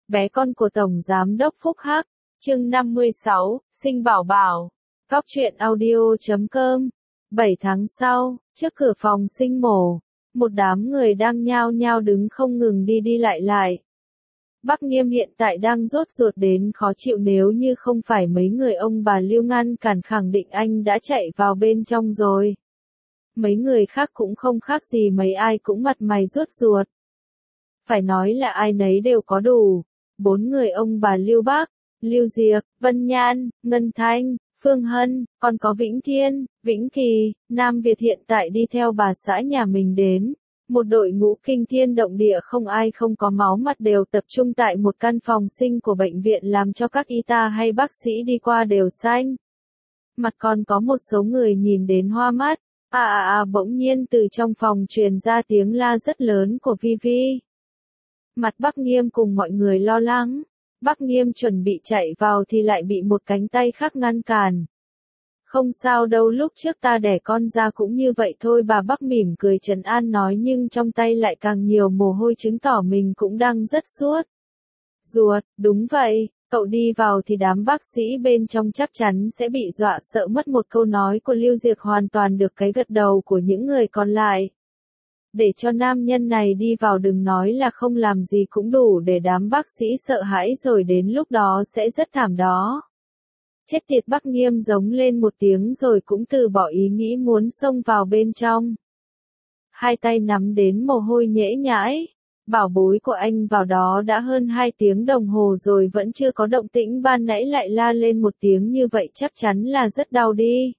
bé con của Tổng Giám đốc Phúc Hắc, chương 56, sinh bảo bảo. Góc truyện audio.com. 7 tháng sau, trước cửa phòng sinh mổ, một đám người đang nhao nhao đứng không ngừng đi đi lại lại. Bác Nghiêm hiện tại đang rốt ruột đến khó chịu, nếu như không phải mấy người ông bà Lưu ngăn cản khẳng định anh đã chạy vào bên trong rồi. Mấy người khác cũng không khác gì mấy ai cũng mặt mày ruốt ruột. Phải nói là ai nấy đều có đủ. 4 người ông bà Lưu Bác, Lưu Diệc, Vân Nhan, Ngân Thanh, Phương Hân, còn có Vĩnh Thiên, Vĩnh Kỳ, Nam Việt hiện tại đi theo bà xã nhà mình đến. Một đội ngũ kinh thiên động địa, không ai không có máu mặt, đều tập trung tại một căn phòng sinh của bệnh viện, làm cho các y tá hay bác sĩ đi qua đều xanh mặt, còn có một số người nhìn đến hoa mắt. Bỗng nhiên từ trong phòng truyền ra tiếng la rất lớn của Vi. Mặt Bác Nghiêm cùng mọi người lo lắng. Bác Nghiêm chuẩn bị chạy vào thì lại bị một cánh tay khác ngăn cản. Không sao đâu, lúc trước ta đẻ con ra cũng như vậy thôi, bà Bác mỉm cười trấn an nói, nhưng trong tay lại càng nhiều mồ hôi, chứng tỏ mình cũng đang rất ruột. Đúng vậy, cậu đi vào thì đám bác sĩ bên trong chắc chắn sẽ bị dọa sợ mất. Một câu nói của Lưu Diệc hoàn toàn được cái gật đầu của những người còn lại. Để cho nam nhân này đi vào, đừng nói là không làm gì cũng đủ để đám bác sĩ sợ hãi rồi, đến lúc đó sẽ rất thảm đó. Chết tiệt, Bác Nghiêm giống lên một tiếng rồi cũng từ bỏ ý nghĩ muốn xông vào bên trong. Hai tay nắm đến mồ hôi nhễ nhãi. Bảo bối của anh vào đó đã hơn 2 tiếng đồng hồ rồi vẫn chưa có động tĩnh, ban nãy lại la lên một tiếng như vậy chắc chắn là rất đau đi.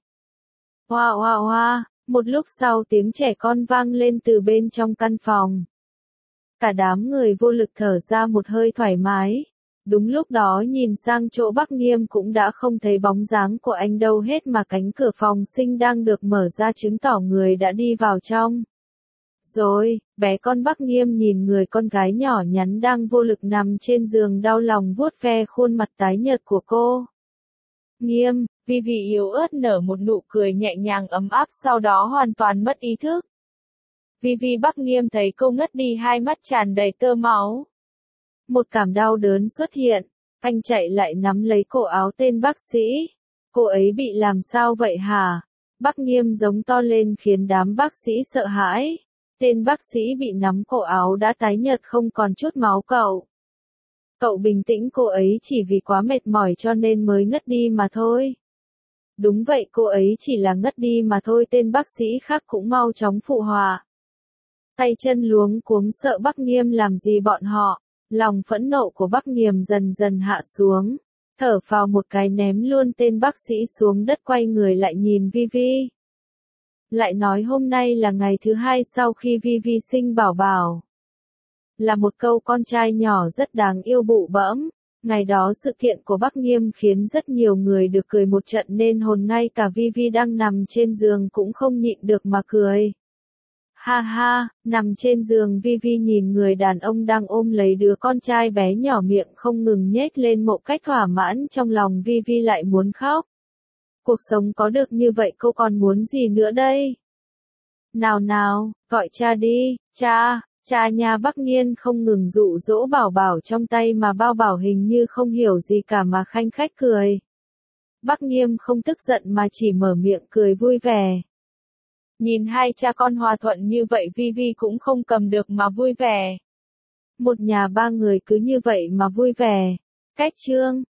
Hoa. Một lúc sau tiếng trẻ con vang lên từ bên trong căn phòng. Cả đám người vô lực thở ra một hơi thoải mái. Đúng lúc đó nhìn sang chỗ Bác Nghiêm cũng đã không thấy bóng dáng của anh đâu hết, mà cánh cửa phòng sinh đang được mở ra chứng tỏ người đã đi vào trong. Rồi, bé con Bác Nghiêm nhìn người con gái nhỏ nhắn đang vô lực nằm trên giường, đau lòng vuốt ve khuôn mặt tái nhợt của cô. Nghiêm, Vi yếu ớt nở một nụ cười nhẹ nhàng ấm áp, sau đó hoàn toàn mất ý thức. Bác Nghiêm thấy cô ngất đi, hai mắt tràn đầy tơ máu. Một cảm đau đớn xuất hiện, anh chạy lại nắm lấy cổ áo tên bác sĩ. Cô ấy bị làm sao vậy hả? Bác Nghiêm giống to lên khiến đám bác sĩ sợ hãi. Tên bác sĩ bị nắm cổ áo đã tái nhợt không còn chút máu. Cậu bình tĩnh, cô ấy chỉ vì quá mệt mỏi cho nên mới ngất đi mà thôi. Đúng vậy, cô ấy chỉ là ngất đi mà thôi, tên bác sĩ khác cũng mau chóng phụ họa. Tay chân luống cuống sợ Bác Nghiêm làm gì bọn họ. Lòng phẫn nộ của Bác Nghiêm dần dần hạ xuống. Thở phào một cái ném luôn tên bác sĩ xuống đất, quay người lại nhìn Vi. Lại nói hôm nay là ngày thứ 2 sau khi Vi sinh bảo bảo. Là một câu con trai nhỏ rất đáng yêu bụ bẫm. Ngày đó sự kiện của Bác Nghiêm khiến rất nhiều người được cười một trận, nên hồn ngay cả Vi đang nằm trên giường cũng không nhịn được mà cười. Ha, nằm trên giường Vi nhìn người đàn ông đang ôm lấy đứa con trai bé nhỏ, miệng không ngừng nhếch lên một cách thỏa mãn, trong lòng Vi lại muốn khóc. Cuộc sống có được như vậy cô còn muốn gì nữa đây? Nào, gọi cha đi, cha nhà. Bác Nghiêm không ngừng dụ dỗ bảo bảo trong tay, mà bao bảo hình như không hiểu gì cả mà khanh khách cười. Bác Nghiêm không tức giận mà chỉ mở miệng cười vui vẻ. Nhìn hai cha con hòa thuận như vậy, Vi cũng không cầm được mà vui vẻ. Một nhà 3 người cứ như vậy mà vui vẻ. Cách chương